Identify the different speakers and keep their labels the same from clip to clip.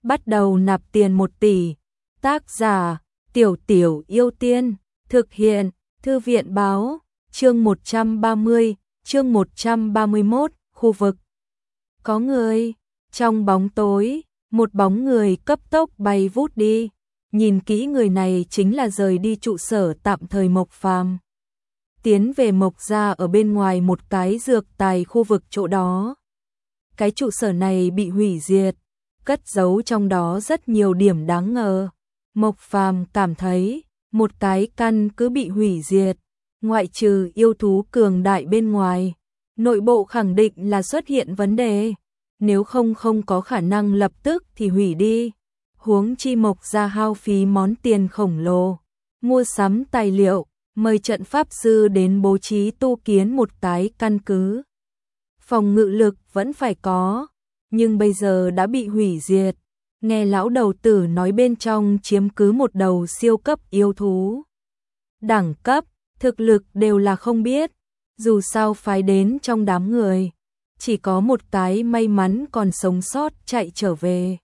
Speaker 1: bắt đầu nạp tiền 1 tỷ. Tác giả: Tiểu Tiểu Yêu Tiên. Thực hiện: Thư viện báo. Chương 130, chương 131, khu vực. Có người. Trong bóng tối, một bóng người cấp tốc bay vút đi. Nhìn kỹ, người này chính là rời đi trụ sở tạm thời Mộc Phàm. Tiến về Mộc gia ở bên ngoài một cái dược tài khu vực chỗ đó. Cái trụ sở này bị hủy diệt, cất giấu trong đó rất nhiều điểm đáng ngờ. Mộc Phàm cảm thấy, một cái căn cứ bị hủy diệt, ngoại trừ yêu thú cường đại bên ngoài, nội bộ khẳng định là xuất hiện vấn đề, nếu không có khả năng lập tức thì hủy đi. Huống chi Mộc gia hao phí món tiền khổng lồ, mua sắm tài liệu, mời trận pháp sư đến bố trí tu kiến một cái căn cứ. Phòng ngự lực vẫn phải có, nhưng bây giờ đã bị hủy diệt. Nghe lão đầu tử nói bên trong chiếm cứ một đầu siêu cấp yêu thú. Đẳng cấp, thực lực đều là không biết, dù sao phái đến trong đám người, chỉ có một cái may mắn còn sống sót chạy trở về.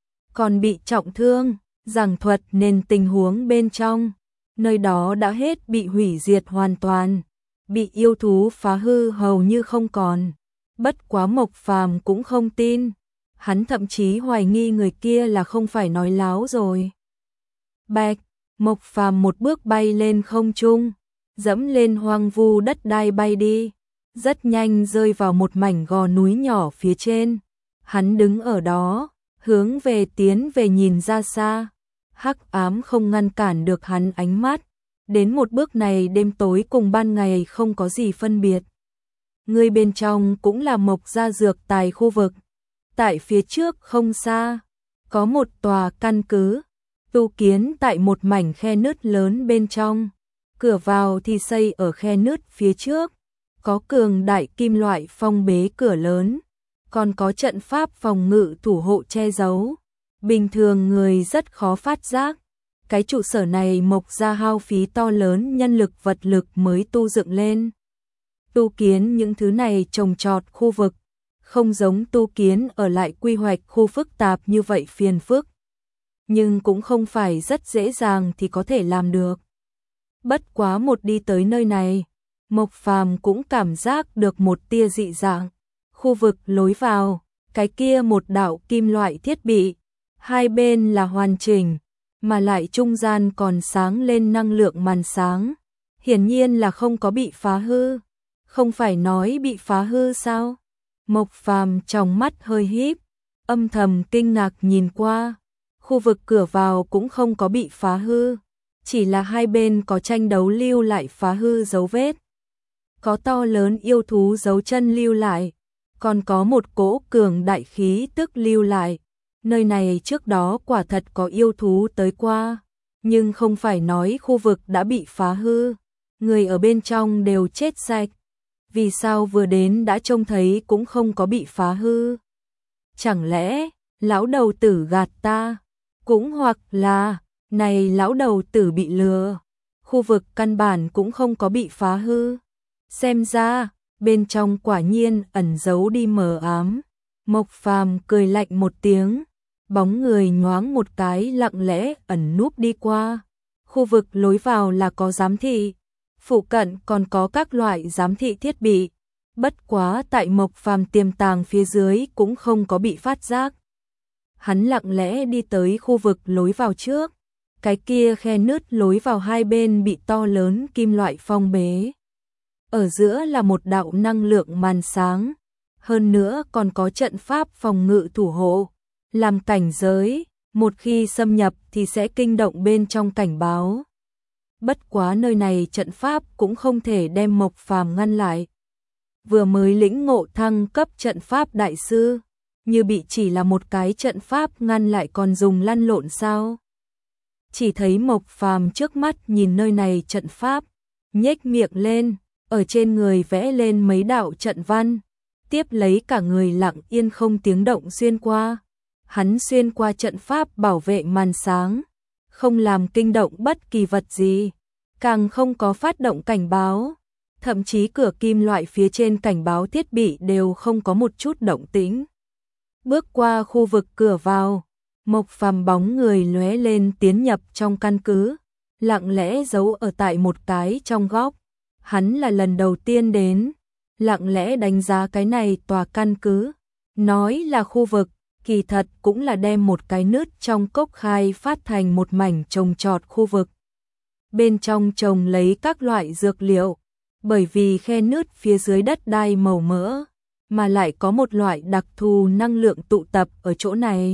Speaker 1: Còn bị trọng thương, giảng thuật nên tình huống bên trong, nơi đó đã hết bị hủy diệt hoàn toàn, bị yêu thú phá hư hầu như không còn. Bất quá Mộc Phàm cũng không tin, hắn thậm chí hoài nghi người kia là không phải nói láo rồi. Bạch, Mộc Phàm một bước bay lên không trung, dẫm lên hoang vu đất đai bay đi, rất nhanh rơi vào một mảnh gò núi nhỏ phía trên. Hắn đứng ở đó, hướng về tiến về nhìn ra xa, hắc ám không ngăn cản được hắn ánh mắt. Đến một bước này, đêm tối cùng ban ngày không có gì phân biệt. Người bên trong cũng là Mộc gia dược tài khu vực. Tại phía trước không xa, có một tòa căn cứ, tu kiến tại một mảnh khe nứt lớn bên trong. Cửa vào thì xây ở khe nứt phía trước, có cường đại kim loại phong bế cửa lớn, còn có trận pháp phòng ngự thủ hộ che giấu. Bình thường người rất khó phát giác. Cái trụ sở này Mộc gia hao phí to lớn nhân lực vật lực mới tu dựng lên. Tu kiến những thứ này trồng trọt khu vực, không giống tu kiến ở lại quy hoạch khu phức tạp như vậy phiền phức. Nhưng cũng không phải rất dễ dàng thì có thể làm được. Bất quá một đi tới nơi này, Mộc Phàm cũng cảm giác được một tia dị dạng. Khu vực lối vào, cái kia một đạo kim loại thiết bị, hai bên là hoàn chỉnh, mà lại trung gian còn sáng lên năng lượng màn sáng. Hiển nhiên là không có bị phá hư. Không phải nói bị phá hư sao? Mộc Phàm trong mắt hơi híp, âm thầm kinh ngạc nhìn qua. Khu vực cửa vào cũng không có bị phá hư, chỉ là hai bên có tranh đấu lưu lại phá hư dấu vết. Có to lớn yêu thú dấu chân lưu lại, còn có một cỗ cường đại khí tức lưu lại. Nơi này trước đó quả thật có yêu thú tới qua, nhưng không phải nói khu vực đã bị phá hư, người ở bên trong đều chết sạch. Vì sao vừa đến đã trông thấy cũng không có bị phá hư? Chẳng lẽ lão đầu tử gạt ta? Cũng hoặc là này lão đầu tử bị lừa, khu vực căn bản cũng không có bị phá hư. Xem ra bên trong quả nhiên ẩn giấu đi mờ ám. Mộc Phàm cười lạnh một tiếng, bóng người nhoáng một cái lặng lẽ ẩn núp đi qua. Khu vực lối vào là có giám thị, phụ cận còn có các loại giám thị thiết bị. Bất quá tại Mộc Phàm tiềm tàng phía dưới cũng không có bị phát giác. Hắn lặng lẽ đi tới khu vực lối vào trước. Cái kia khe nứt lối vào hai bên bị to lớn kim loại phong bế. Ở giữa là một đạo năng lượng màn sáng. Hơn nữa còn có trận pháp phòng ngự thủ hộ, làm cảnh giới, một khi xâm nhập thì sẽ kinh động bên trong cảnh báo. Bất quá nơi này trận pháp cũng không thể đem Mộc Phàm ngăn lại. Vừa mới lĩnh ngộ thăng cấp trận pháp đại sư, như bị chỉ là một cái trận pháp ngăn lại còn dùng lăn lộn sao? Chỉ thấy Mộc Phàm trước mắt nhìn nơi này trận pháp, nhếch miệng lên, ở trên người vẽ lên mấy đạo trận văn, tiếp lấy cả người lặng yên không tiếng động xuyên qua. Hắn xuyên qua trận pháp bảo vệ màn sáng, không làm kinh động bất kỳ vật gì, càng không có phát động cảnh báo, thậm chí cửa kim loại phía trên cảnh báo thiết bị đều không có một chút động tĩnh. Bước qua khu vực cửa vào, Mộc Phàm bóng người lóe lên tiến nhập trong căn cứ, lặng lẽ giấu ở tại một cái trong góc. Hắn là lần đầu tiên đến, lặng lẽ đánh giá cái này tòa căn cứ. Nói là khu vực, kỳ thật cũng là đem một cái nứt trong cốc khai phát thành một mảnh trồng trọt khu vực. Bên trong trồng lấy các loại dược liệu, bởi vì khe nứt phía dưới đất đai màu mỡ, mà lại có một loại đặc thù năng lượng tụ tập ở chỗ này,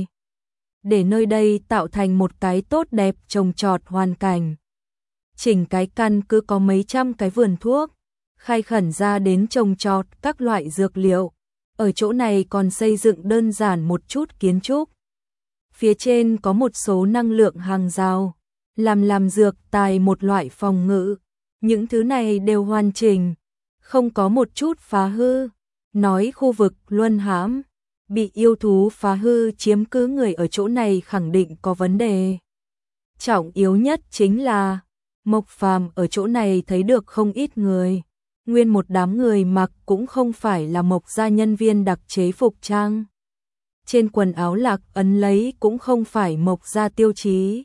Speaker 1: để nơi đây tạo thành một cái tốt đẹp trồng trọt hoàn cảnh. Chỉnh cái căn cứ có mấy trăm cái vườn thuốc, khai khẩn ra đến trồng trọt các loại dược liệu. Ở chỗ này còn xây dựng đơn giản một chút kiến trúc. Phía trên có một số năng lượng hàng rào, làm dược tài một loại phòng ngự. Những thứ này đều hoàn chỉnh, không có một chút phá hư. Nói khu vực luân hãm, bị yêu thú phá hư chiếm cứ người ở chỗ này khẳng định có vấn đề. Trọng yếu nhất chính là Mộc Phàm ở chỗ này thấy được không ít người. Nguyên một đám người mặc cũng không phải là Mộc gia nhân viên đặc chế phục trang. Trên quần áo lạc ấn lấy cũng không phải Mộc gia tiêu chí,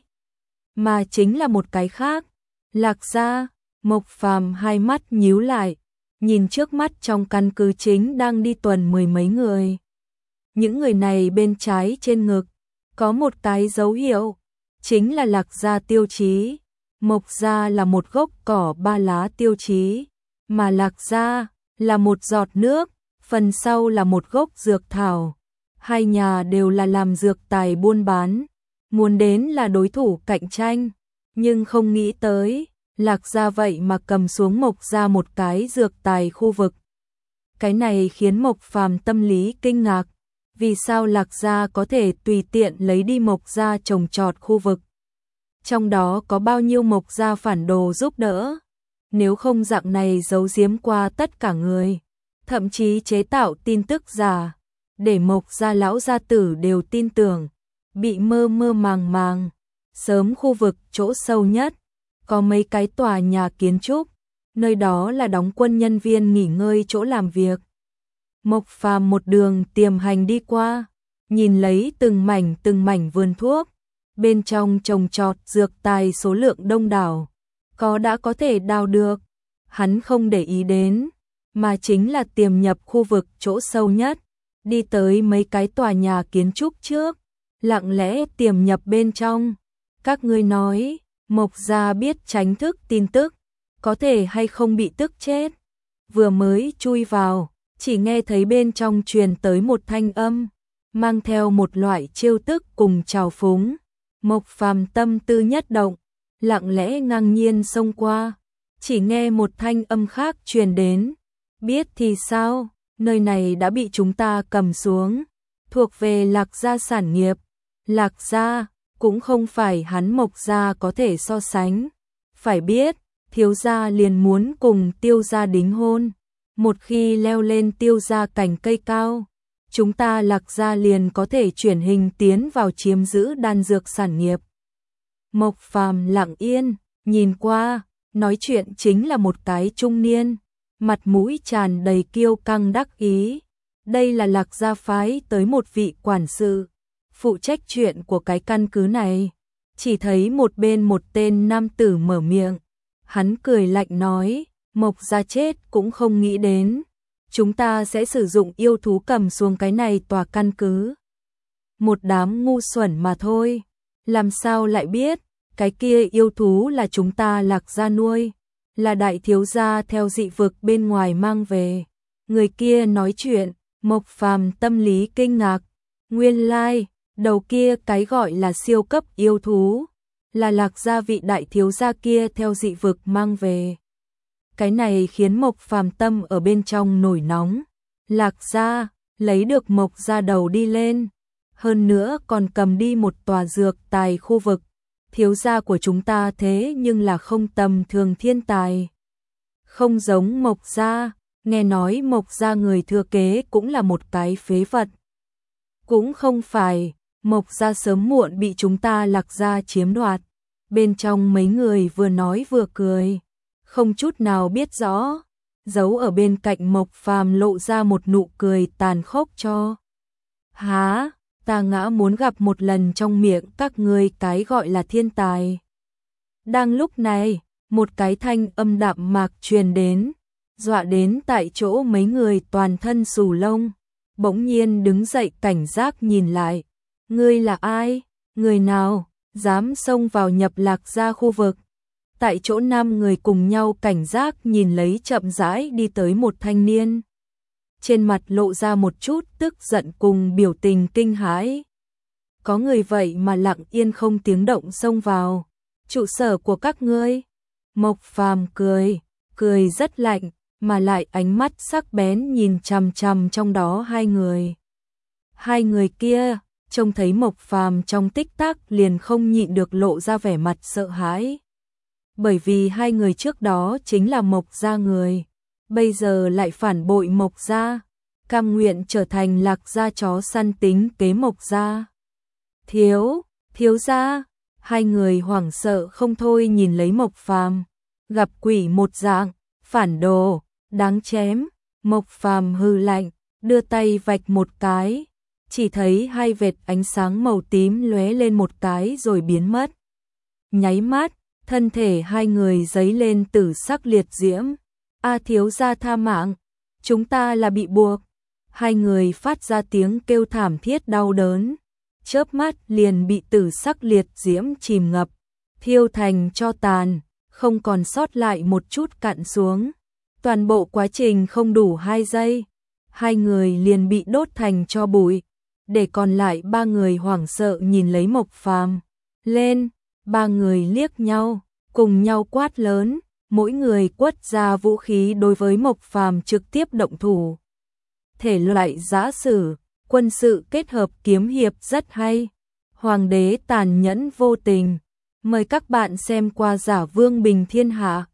Speaker 1: mà chính là một cái khác. Lạc gia. Mộc Phàm hai mắt nhíu lại, nhìn trước mắt trong căn cứ chính đang đi tuần mười mấy người. Những người này bên trái trên ngực có một cái dấu hiệu, chính là Lạc gia tiêu chí. Mộc gia là một gốc cỏ ba lá tiêu chí, mà Lạc gia là một giọt nước, phần sau là một gốc dược thảo. Hai nhà đều là làm dược tài buôn bán, muốn đến là đối thủ cạnh tranh, nhưng không nghĩ tới, Lạc gia vậy mà cầm xuống Mộc gia một cái dược tài khu vực. Cái này khiến Mộc Phàm tâm lý kinh ngạc, vì sao Lạc gia có thể tùy tiện lấy đi Mộc gia trồng trọt khu vực? Trong đó có bao nhiêu Mộc gia phản đồ giúp đỡ? Nếu không dạng này giấu giếm qua tất cả người, thậm chí chế tạo tin tức giả, để Mộc gia lão gia tử đều tin tưởng, bị mơ mơ màng màng. Sớm khu vực chỗ sâu nhất, có mấy cái tòa nhà kiến trúc, nơi đó là đóng quân nhân viên nghỉ ngơi chỗ làm việc. Mộc Phàm một đường tiềm hành đi qua, nhìn lấy từng mảnh vườn thuốc, bên trong trồng trọt dược tài số lượng đông đảo, đã có thể đào được, hắn không để ý đến, mà chính là tiềm nhập khu vực chỗ sâu nhất, đi tới mấy cái tòa nhà kiến trúc trước, lặng lẽ tiềm nhập bên trong. Các ngươi nói, Mộc gia biết tránh thức tin tức, có thể hay không bị tức chết. Vừa mới chui vào, chỉ nghe thấy bên trong truyền tới một thanh âm, mang theo một loại trêu tức cùng trào phúng. Mộc Phàm tâm tư nhất động, lặng lẽ ngang nhiên xông qua, chỉ nghe một thanh âm khác truyền đến. Biết thì sao, nơi này đã bị chúng ta cầm xuống, thuộc về Lạc gia sản nghiệp. Lạc gia cũng không phải hắn Mộc gia có thể so sánh. Phải biết, thiếu gia liền muốn cùng Tiêu gia đính hôn. Một khi leo lên Tiêu gia cành cây cao, chúng ta Lạc gia liền có thể chuyển hình tiến vào chiếm giữ đan dược sản nghiệp. Mộc Phàm lặng yên, nhìn qua, nói chuyện chính là một cái trung niên, mặt mũi tràn đầy kiêu căng đắc ý. Đây là Lạc gia phái tới một vị quản sự, phụ trách chuyện của cái căn cứ này. Chỉ thấy một bên một tên nam tử mở miệng, hắn cười lạnh nói, Mộc gia chết cũng không nghĩ đến, chúng ta sẽ sử dụng yêu thú cầm xuống cái này tòa căn cứ. Một đám ngu xuẩn mà thôi, làm sao lại biết, cái kia yêu thú là chúng ta Lạc gia nuôi, là đại thiếu gia theo dị vực bên ngoài mang về. Người kia nói chuyện, Mộc Phàm tâm lý kinh ngạc, nguyên lai, đầu kia cái gọi là siêu cấp yêu thú, là Lạc gia vị đại thiếu gia kia theo dị vực mang về. Cái này khiến Mộc Phàm tâm ở bên trong nổi nóng. Lạc gia lấy được Mộc gia đầu đi lên, hơn nữa còn cầm đi một tòa dược tài khu vực. Thiếu gia của chúng ta thế nhưng là không tầm thường thiên tài. Không giống Mộc gia, nghe nói Mộc gia người thừa kế cũng là một cái phế vật. Cũng không phải, Mộc gia sớm muộn bị chúng ta Lạc gia chiếm đoạt. Bên trong mấy người vừa nói vừa cười, không chút nào biết rõ, giấu ở bên cạnh Mộc Phàm lộ ra một nụ cười tàn khốc cho. Há, ta ngã muốn gặp một lần trong miệng các ngươi cái gọi là thiên tài. Đang lúc này, một cái thanh âm đạm mạc truyền đến, dọa đến tại chỗ mấy người toàn thân xù lông, bỗng nhiên đứng dậy cảnh giác nhìn lại. Ngươi là ai? Người nào dám xông vào Nhập Lạc Gia khu vực? Tại chỗ 5 người cùng nhau cảnh giác nhìn lấy chậm rãi đi tới một thanh niên. Trên mặt lộ ra một chút tức giận cùng biểu tình kinh hãi. Có người vậy mà lặng yên không tiếng động xông vào trụ sở của các ngươi? Mộc Phàm cười rất lạnh, mà lại ánh mắt sắc bén nhìn chằm chằm trong đó hai người. Hai người kia, trông thấy Mộc Phàm trong tích tắc liền không nhịn được lộ ra vẻ mặt sợ hãi. Bởi vì hai người trước đó chính là Mộc gia người, bây giờ lại phản bội Mộc gia, cam nguyện trở thành Lạc gia chó săn tính kế Mộc gia. Thiếu gia, hai người hoảng sợ không thôi nhìn lấy Mộc Phàm, gặp quỷ một dạng, phản đồ, đáng chém. Mộc Phàm hừ lạnh, đưa tay vạch một cái, chỉ thấy hai vệt ánh sáng màu tím lóe lên một cái rồi biến mất. Nháy mắt, thân thể hai người giấy lên tử sắc liệt diễm. A thiếu gia tha mạng, chúng ta là bị buộc. Hai người phát ra tiếng kêu thảm thiết đau đớn, chớp mắt liền bị tử sắc liệt diễm chìm ngập, thiêu thành tro tàn, không còn sót lại một chút cặn xuống. Toàn bộ quá trình không đủ 2 giây, hai người liền bị đốt thành tro bụi, để còn lại 3 người hoảng sợ nhìn lấy Mộc Phàm. Lên, 3 người liếc nhau, cùng nhau quát lớn, mỗi người quất ra vũ khí đối với Mộc Phàm trực tiếp động thủ. Thể loại giã sử, quân sự kết hợp kiếm hiệp rất hay. Hoàng đế tàn nhẫn vô tình. Mời các bạn xem qua Giả Vương Bình Thiên Hạ.